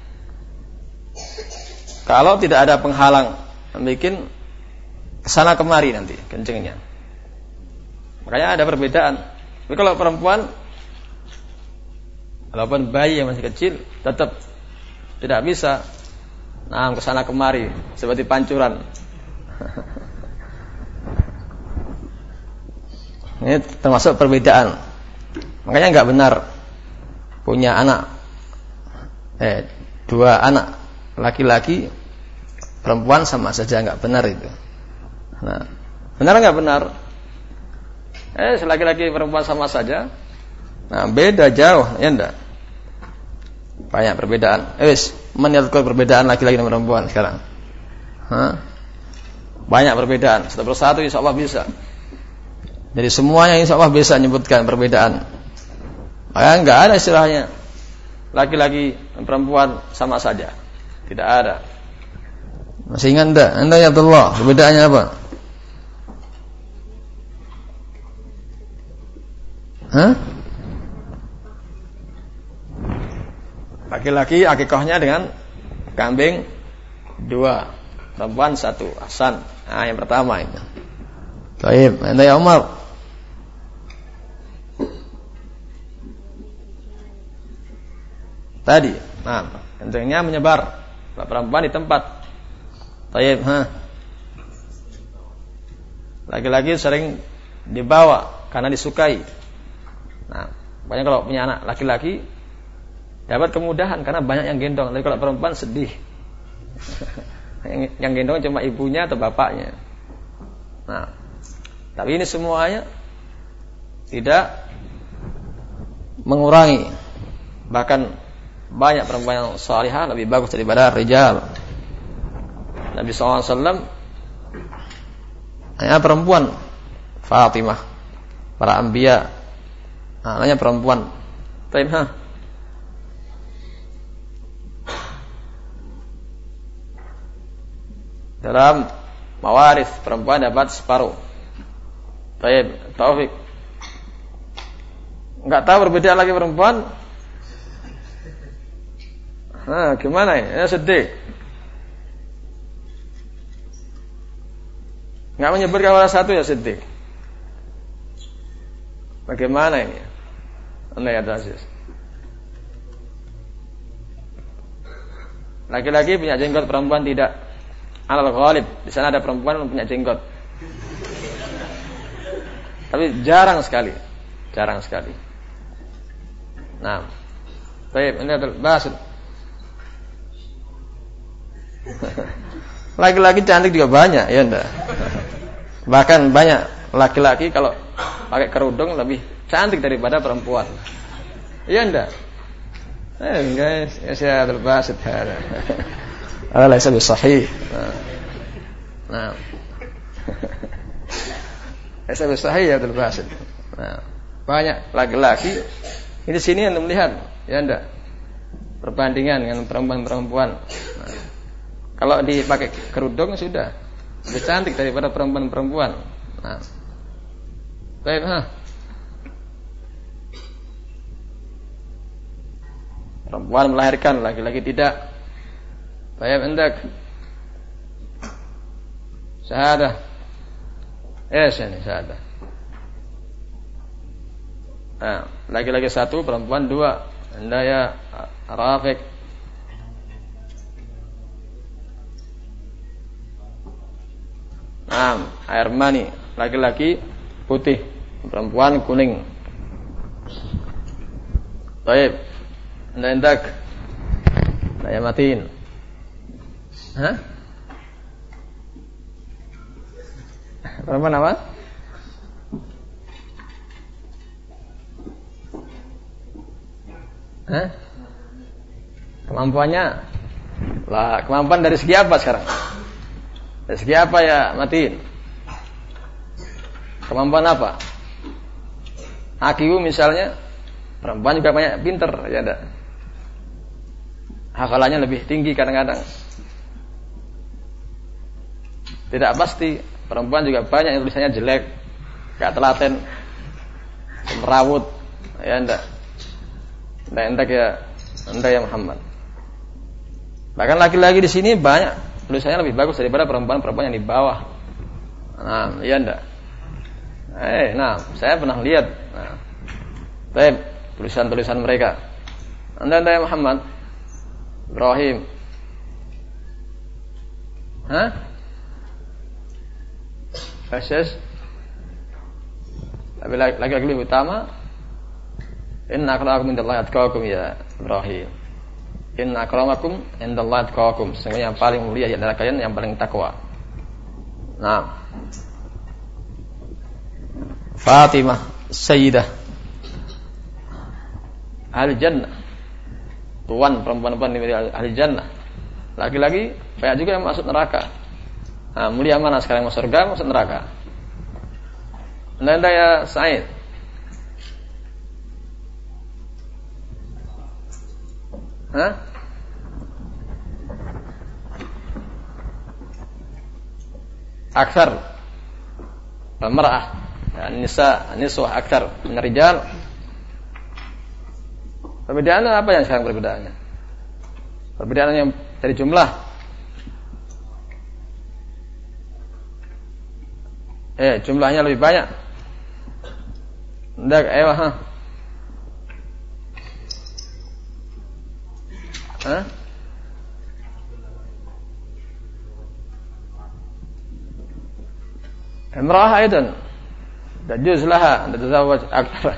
kalau tidak ada penghalang, bikin kesana kemari nanti kencingnya. Makanya ada perbedaan. Tapi kalau perempuan, walaupun bayi yang masih kecil, tetap tidak bisa. Nah, kesana kemari seperti pancuran. Ini termasuk perbedaan. Makanya enggak benar punya anak eh dua anak laki-laki perempuan sama saja, enggak benar itu. Nah, benar enggak benar? Eh laki-laki perempuan sama saja. Nah, beda jauh, ya enggak? Banyak perbedaan. Eh wis, menyatukan perbedaan laki-laki dan perempuan sekarang. Hah? Banyak perbedaan. Satu persatu insyaallah bisa. Jadi semuanya insyaallah bisa menyebutkan perbedaan. Maka enggak ada istilahnya laki-laki dan perempuan sama saja. Tidak ada. Masih ingat enggak? Anda ya Allah, perbedaannya apa? Hah? Laki-laki akikahnya dengan kambing dua, perempuan satu. Ahsan. Nah, yang pertama itu. Baik, Anda ya Umar. Tadi, nah, kencingnya menyebar. Kalau perempuan di tempat. Baik, ha. Laki-laki sering dibawa karena disukai. Nah, banyak kalau punya anak laki-laki dapat kemudahan karena banyak yang gendong. Tapi kalau perempuan sedih. yang, yang gendong cuma ibunya atau bapaknya. Nah, tapi ini semuanya tidak mengurangi, bahkan banyak perempuan yang salihah lebih bagus daripada rijal. Nabi sallallahu alaihi wasallam hanya perempuan Fatimah, para anbiya anaknya perempuan. Baik, ha. Dalam mawaris perempuan dapat separuh. Baik, Taufik. Enggak tahu berbeda lagi perempuan? Nah, gimana ya? Ya sedih. Enggak menyebutkan salah satu ya sedih. Bagaimana ini? Anda ya Aziz. Laki-laki punya jenggot, perempuan tidak. Alal ghalib, di sana ada perempuan yang punya jenggot. Tapi jarang sekali. Jarang sekali. Nah. Baik, ini adalah bahas. Laki-laki cantik juga banyak, ya enggak? Bahkan banyak laki-laki kalau pakai kerudung lebih cantik daripada perempuan. Iya enggak? Eh guys, ya saya terbasit hada. Ala laisa bisahih. Nah. Laisa bisahih ya terbasit. Nah, banyak laki-laki ini sini yang melihat, ya enggak? Perbandingan dengan perempuan-perempuan. Nah, kalau dipakai kerudung sudah lebih cantik daripada perempuan-perempuan. Nah. Baik, ha. Perempuan melahirkan, laki-laki tidak. Baik, hendak. Syahadah. Eh, sini syahadah. Nah, laki-laki satu, perempuan dua. Anda ya Rafiq. Nah, air mani, laki-laki putih, perempuan kuning. Baik. Anda hendak saya matiin. Hah? Perempuan apa? Hah? Kemampuannya lah, kemampuan dari segi apa sekarang? Dari segi apa ya matiin? Kemampuan apa? I Q misalnya, perempuan juga banyak pinter, ya ada. Hafalannya lebih tinggi kadang-kadang. Tidak pasti, perempuan juga banyak yang tulisannya jelek, gak telaten, merawut, ya enggak. Enggak enggak ya, enggak ya Muhammad. Bahkan laki-laki di sini banyak tulisannya lebih bagus daripada perempuan-perempuan yang di bawah. Nah, iya enggak? Eh, nah, saya pernah lihat. Nah, baik, tulisan-tulisan mereka. Anda anda ya Muhammad, Ibrahim. Hah? Fasyas. Tapi laki-laki lebih utama. Inna akramakum indallahi atqakum ya Ibrahim. Inna akramakum indallahi atqakum. Sesungguhnya yang paling mulia di antara kalian yang paling takwa. Nah, Fatimah Sayyidah Ahli Jannah, tuan perempuan-perempuan di Ahli Jannah. Laki-laki banyak juga yang masuk neraka. Nah, mulia mana sekarang, masuk surga, masuk neraka? Anda ya Said. Hah? Aksar al-mar'ah, nisa, niswah aksar min rijal. Perbedaannya apa yang sekarang perbedaannya? Perbedaannya yang dari jumlah. Eh, jumlahnya lebih banyak. Ndak, ayo ha. Hah? Imra'ah aidan tajuz laha an tatazawwaj akthar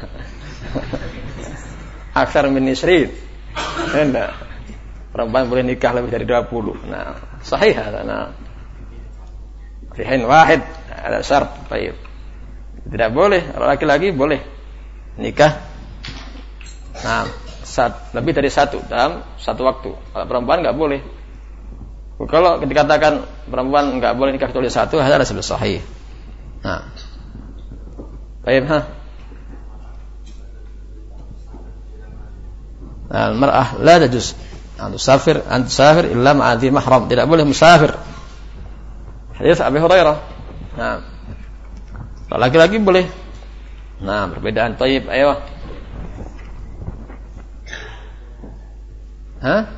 akthar min isrin. Enggak. Perempuan boleh nikah lebih dari dua puluh. Nah, sahih hada. Nah. Fi hin wahid ada syarat, baik. Tidak boleh, kalau laki-laki boleh nikah. Nah, Sat, lebih dari satu dalam satu waktu. Kalau perempuan nggak boleh. Kalau dikatakan perempuan nggak boleh nikah kecuali satu, hadza adalah sahih. Nah, baik, ha. Al-mar'ah la tajuz an tusafir an tusafir illa ma'a dhi mahram. Tidak boleh musafir. Hadis Abu Hurairah. Nah, kalau laki-laki boleh. Nah, perbedaan. Tayyib, ayo. Hah?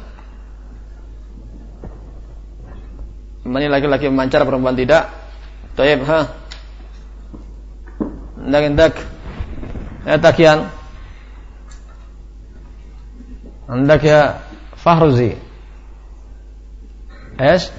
Ini laki-laki memancar, perempuan tidak. Tayyib, ha. Hendak-hendak. Ya takian. Hendak ya Fahruzi. Es.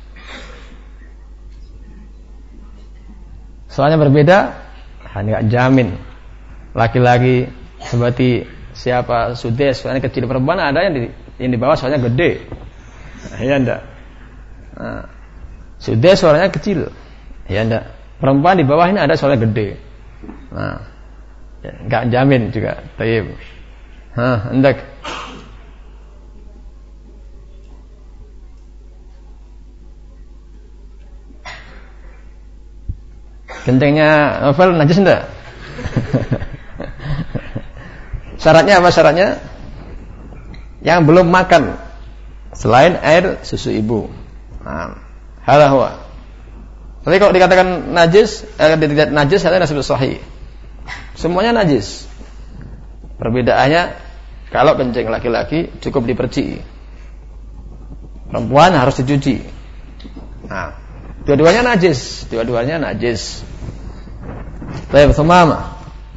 Soalnya berbeda, hanya jamin. Laki-laki seperti siapa Sudes, soalnya kecil, perempuan ada yang di yang di bawah soalnya gede. Nah, ya enggak. Nah, Sudes suaranya kecil. Ya enggak. Perempuan di bawah ini ada soalnya gede. Nah, ya, enggak jamin juga. Tayyib. Hah, hendak. Kencingnya novel najis enggak? Syaratnya apa syaratnya? Yang belum makan selain air susu ibu. Nah, halahwa. Tapi kalau dikatakan najis, eh, tidak najis, ada nasib sahih. Semuanya najis. Perbedaannya, kalau kencing laki-laki cukup diperci, perempuan harus dicuci. Nah, dua-duanya najis, dua-duanya najis. Baik, sumama.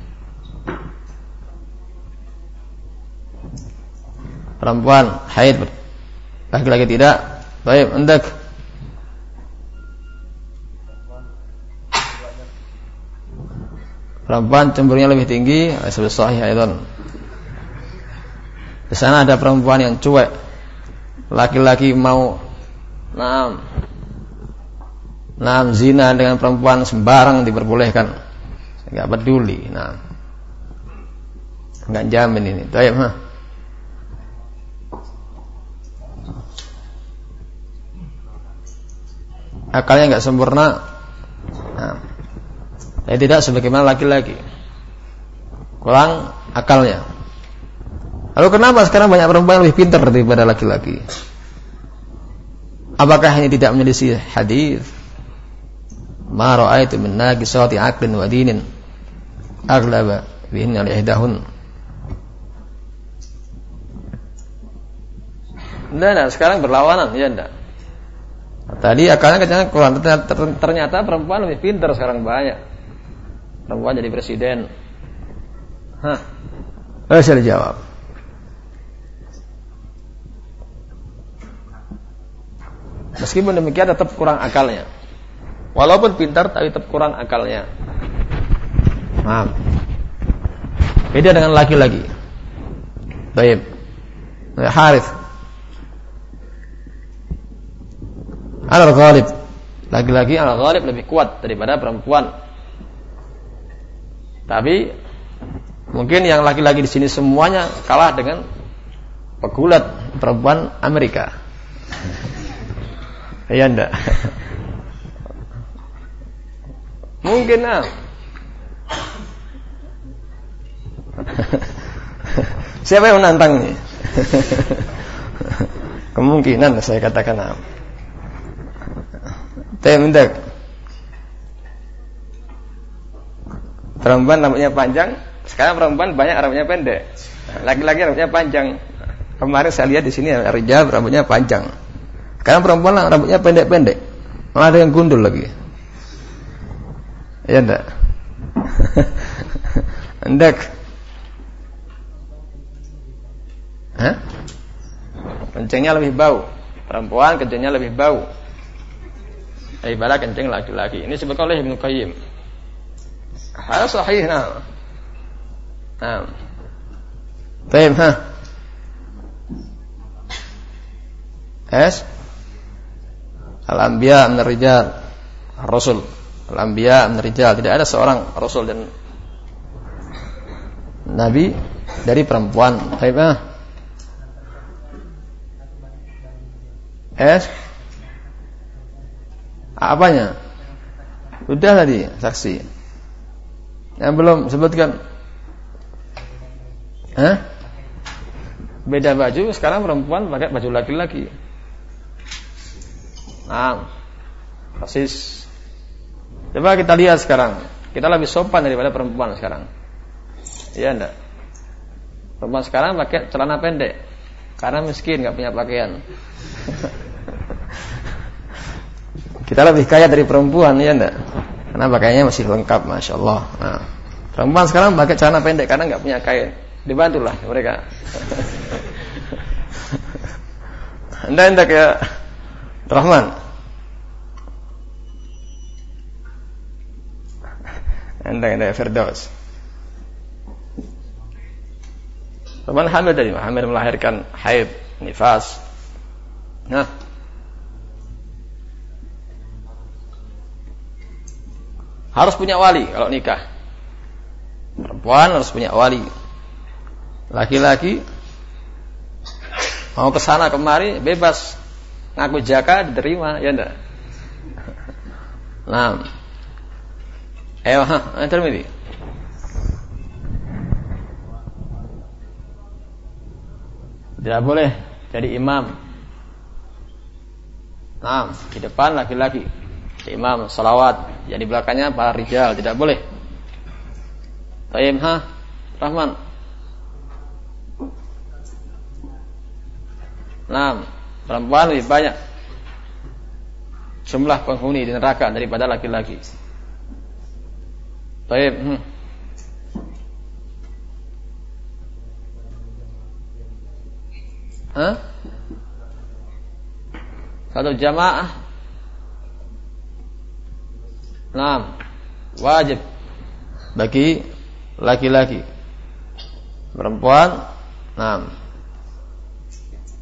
Perempuan haid, laki-laki tidak. Baik, hendak. Perempuan cemburunya lebih tinggi, sebab sahih aidan. Di sana ada perempuan yang cuek, laki-laki mau Naam Naam zina dengan perempuan sembarang diperbolehkan, enggak peduli. Nah, enggak jamin ini. Baik, ha. Akalnya enggak sempurna. Nah, ya tidak sebagaimana laki-laki, kurang akalnya. Lalu kenapa sekarang banyak perempuan yang lebih pintar daripada laki-laki? Apakah ini tidak menyelisih hadis? Ma ra'aitu min naqisati aqlin wa dinin aghlaba bihinna lihdahun. Nah, nah, sekarang berlawanan, ya enggak? Tadi akalnya katanya kurang, ternyata, ternyata perempuan lebih pintar sekarang banyak. Perempuan jadi presiden. Hah. Eh, saya jawab. Meskipun demikian tetap kurang akalnya. Walaupun pintar tapi tetap kurang akalnya. Maaf. Beda dengan laki-laki. Baik. Harith. Al-ghalib. Laki-laki al-ghalib lebih kuat daripada perempuan. Tapi mungkin yang laki-laki di sini semuanya kalah dengan pegulat perempuan Amerika. Iya enggak? Mungkin ah. Siapa yang menantang ini? Kemungkinan saya katakan ah. Temendak. Perempuan rambutnya panjang, sekarang perempuan banyak rambutnya pendek. Laki-laki rambutnya panjang. Kemarin saya lihat di sini rijal rambutnya panjang. Sekarang perempuan rambutnya pendek-pendek. Malah ada yang gundul lagi. Ya enggak? Enggak. Hah? Kencingnya lebih bau. Perempuan kencingnya lebih bau daripada kencing laki-laki. Ini disebutkan oleh Ibnu Qayyim. Hal sahih nah. Nah. Baik, ha. Es Al-Anbiya min ar-rijal, Rasul. Al-Anbiya min ar-rijal, tidak ada seorang rasul dan nabi dari perempuan. Baik, ha. Es apanya? Sudah tadi saksi. Yang belum sebutkan. Hah? Beda baju, sekarang perempuan pakai baju laki-laki. Nah, persis. Coba kita lihat sekarang. Kita lebih sopan daripada perempuan sekarang. Iya enggak? Perempuan sekarang pakai celana pendek karena miskin, enggak punya pakaian. Kita lebih kaya dari perempuan, ya enggak? Karena pakaiannya masih lengkap, masya Allah. Nah, perempuan sekarang pakai celana pendek karena enggak punya kain. Dibantulah mereka. Anda hendak ya Rahman. Anda hendak ya Firdaus. Rahman hamil tadi, hamil melahirkan haid, nifas. Nah, harus punya wali kalau nikah. Perempuan harus punya wali. Laki-laki mau kesana kemari bebas, ngaku jaka diterima, ya enggak? Nah, ayo ha, intermedi. Tidak boleh jadi imam. Nah, di depan laki-laki imam salawat, yang di belakangnya para rijal, tidak boleh. Tayyib ha, Rahman. Nah, perempuan lebih banyak jumlah penghuni di neraka daripada laki-laki. Tayyib. Hmm. Hah? Satu jamaah. Nah, wajib bagi laki-laki. Perempuan, nah,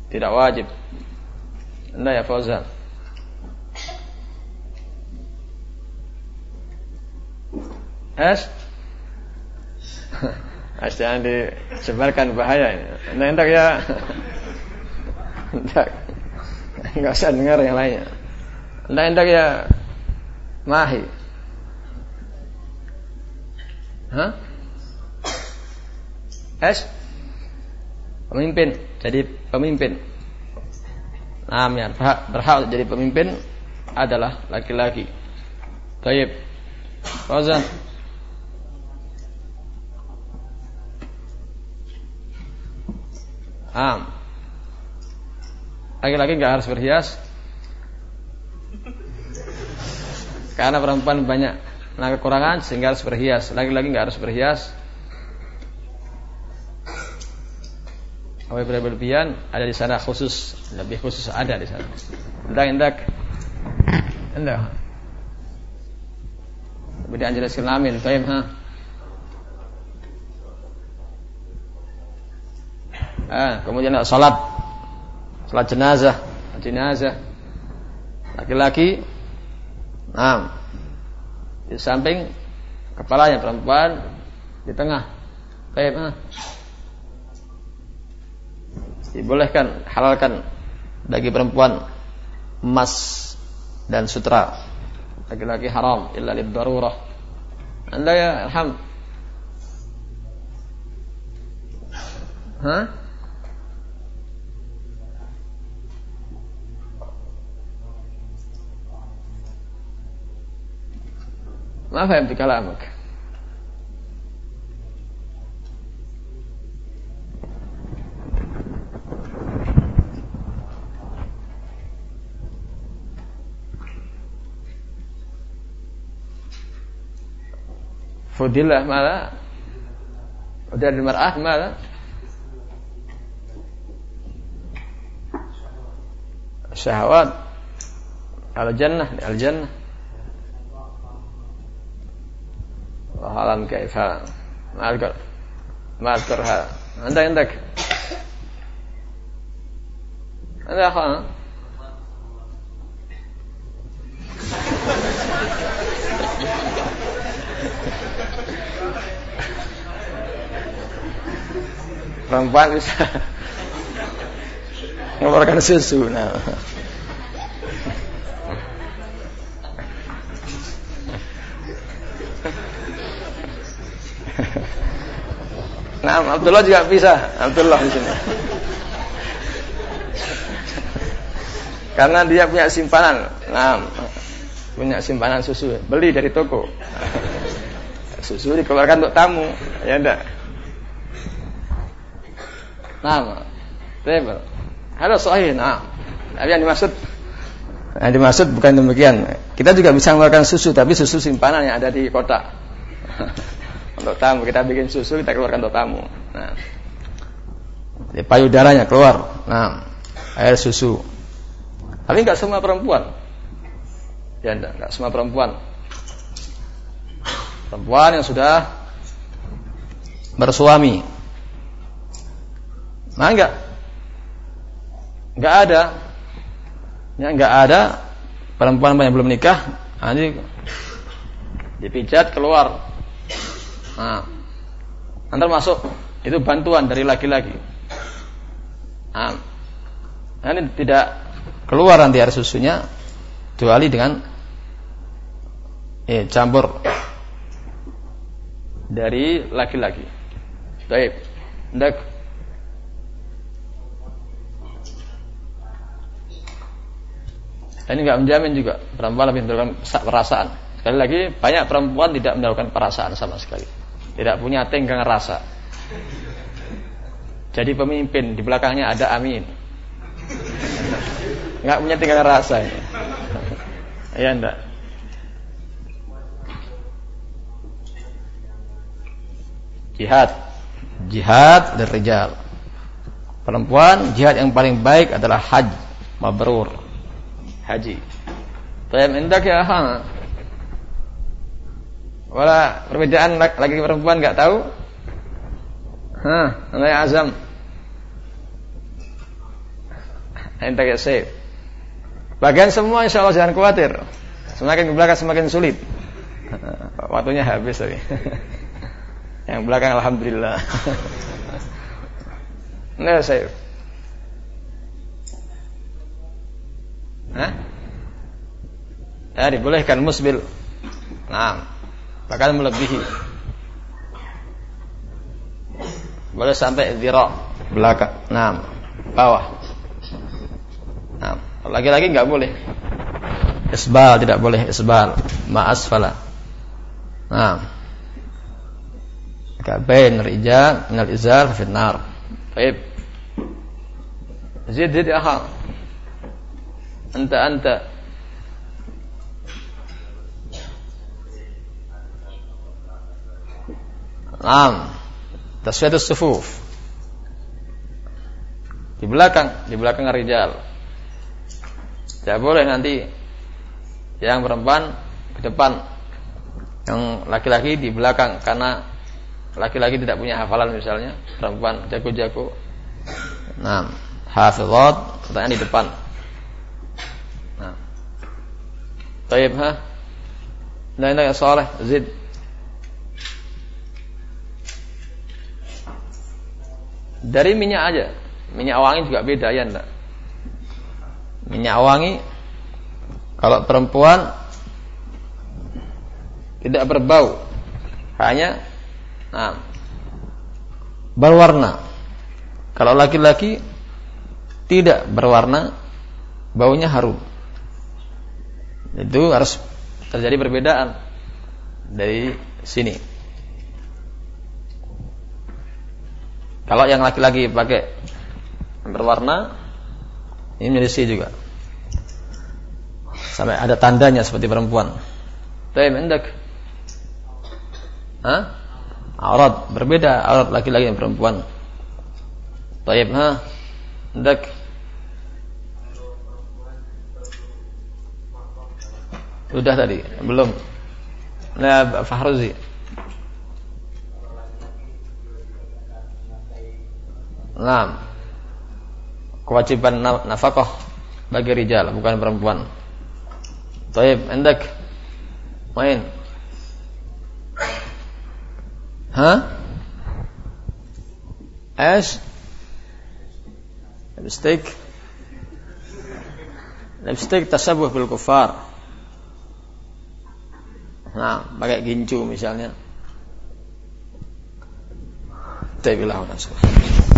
Tidak wajib. Anda ya Fauzan. Es? Es jangan disebarkan, bahaya ini. Anda hendak ya. Hendak. Enggak usah dengar yang lainnya. Anda hendak ya Mahi. Hah? Es? Pemimpin, jadi pemimpin. Nah, yang berhak, berhak jadi pemimpin adalah laki-laki. Baik. Fauzan. Am. Laki-laki enggak harus berhias. Karena perempuan banyak nah kekurangan sehingga harus berhias. Laki-laki enggak harus berhias. Apa berlebihan ada di sana khusus, lebih khusus ada di sana. Hendak, hendak, hendak. Beda jelaskan amin, baik ha. Ah, kemudian salat, salat jenazah, jenazah. Laki-laki, nah, di samping kepalanya perempuan, di tengah, baik ha. Dibolehkan, halalkan bagi perempuan emas dan sutra. Laki-laki haram illa lid darurah. Anda ya alham. Hah? Ma fahimtu kalamak. Fudilah malah udah di mar'ah malah syahwat al-jannah al-jannah wa halan kaifa ma'al ma'al karha anda indak anda khan perempuan bisa mengeluarkan susu. Nah, nah Abdullah juga bisa. Abdullah di sini. Karena dia punya simpanan. Nah, punya simpanan susu. Beli dari toko. Susu dikeluarkan untuk tamu. Ya enggak? Nah, betul. Ada sahih, nah. Tapi yang dimaksud yang dimaksud bukan demikian. Kita juga bisa mengeluarkan susu, tapi susu simpanan yang ada di kotak. Untuk tamu kita bikin susu, kita keluarkan untuk tamu. Nah. Di payudaranya keluar. Nah, air susu. Tapi enggak semua perempuan. Ya enggak, enggak semua perempuan. Perempuan yang sudah bersuami. Nah, enggak enggak ada ya enggak ada perempuan yang belum nikah nanti dipijat keluar. Nah, antar masuk itu bantuan dari laki-laki. Nah, ini tidak keluar nanti air susunya kecuali dengan eh campur dari laki-laki. Baik. Hendak ini enggak menjamin juga perempuan lebih mendapatkan perasaan. Sekali lagi banyak perempuan tidak mendapatkan perasaan sama sekali. Tidak punya tenggang rasa. Jadi pemimpin di belakangnya ada amin. Enggak punya tenggang rasa ini. Ya enggak. Jihad. Jihad dan rijal. Perempuan jihad yang paling baik adalah haji mabrur. Haji. Tapi hendak ya ha. Wala perbedaan laki perempuan enggak tahu? Hah, Allah azam. Ente kayak safe. Bagian semua insya Allah jangan khawatir. Semakin ke belakang semakin sulit. Waktunya habis tadi. Yang belakang alhamdulillah. Nah, safe. Hah? Ya, dibolehkan musbil. Nah, bahkan melebihi. Boleh sampai dhira belakang. Nah, bawah. Nah, lagi-lagi enggak boleh. Isbal tidak boleh isbal, ma asfala. Nah. Kabain rijal minal izar fi nar. Baik. Zid zid akha. Anta anta. Naam. Tasfiyatus sufuf. Di belakang, di belakang rijal. Tidak boleh nanti yang perempuan ke depan, yang laki-laki di belakang, karena laki-laki tidak punya hafalan misalnya, perempuan jago-jago. Nah, hafizat katanya di depan. Nah. Baik, ha? Nah, ini yang saleh, zid. Dari minyak aja. Minyak wangi juga beda ya enggak? Minyak wangi kalau perempuan tidak berbau, hanya nah, berwarna. Kalau laki-laki tidak berwarna, baunya harum. Itu harus terjadi perbedaan dari sini. Kalau yang laki-laki pakai berwarna, ini menjadi juga. Sampai ada tandanya seperti perempuan. Baik, mendak. Hah? Aurat berbeda, aurat laki-laki dan perempuan. Baik, ha? Mendak. Sudah tadi, belum. Nah, Fahruzi. Nah, kewajiban nafkah bagi rijal, bukan perempuan. Baik, endak. Main. Hah? Es? Lipstick? Lipstick tasabuh bil kufar. Nah, pakai gincu misalnya. Ta'ibillahu nasuh.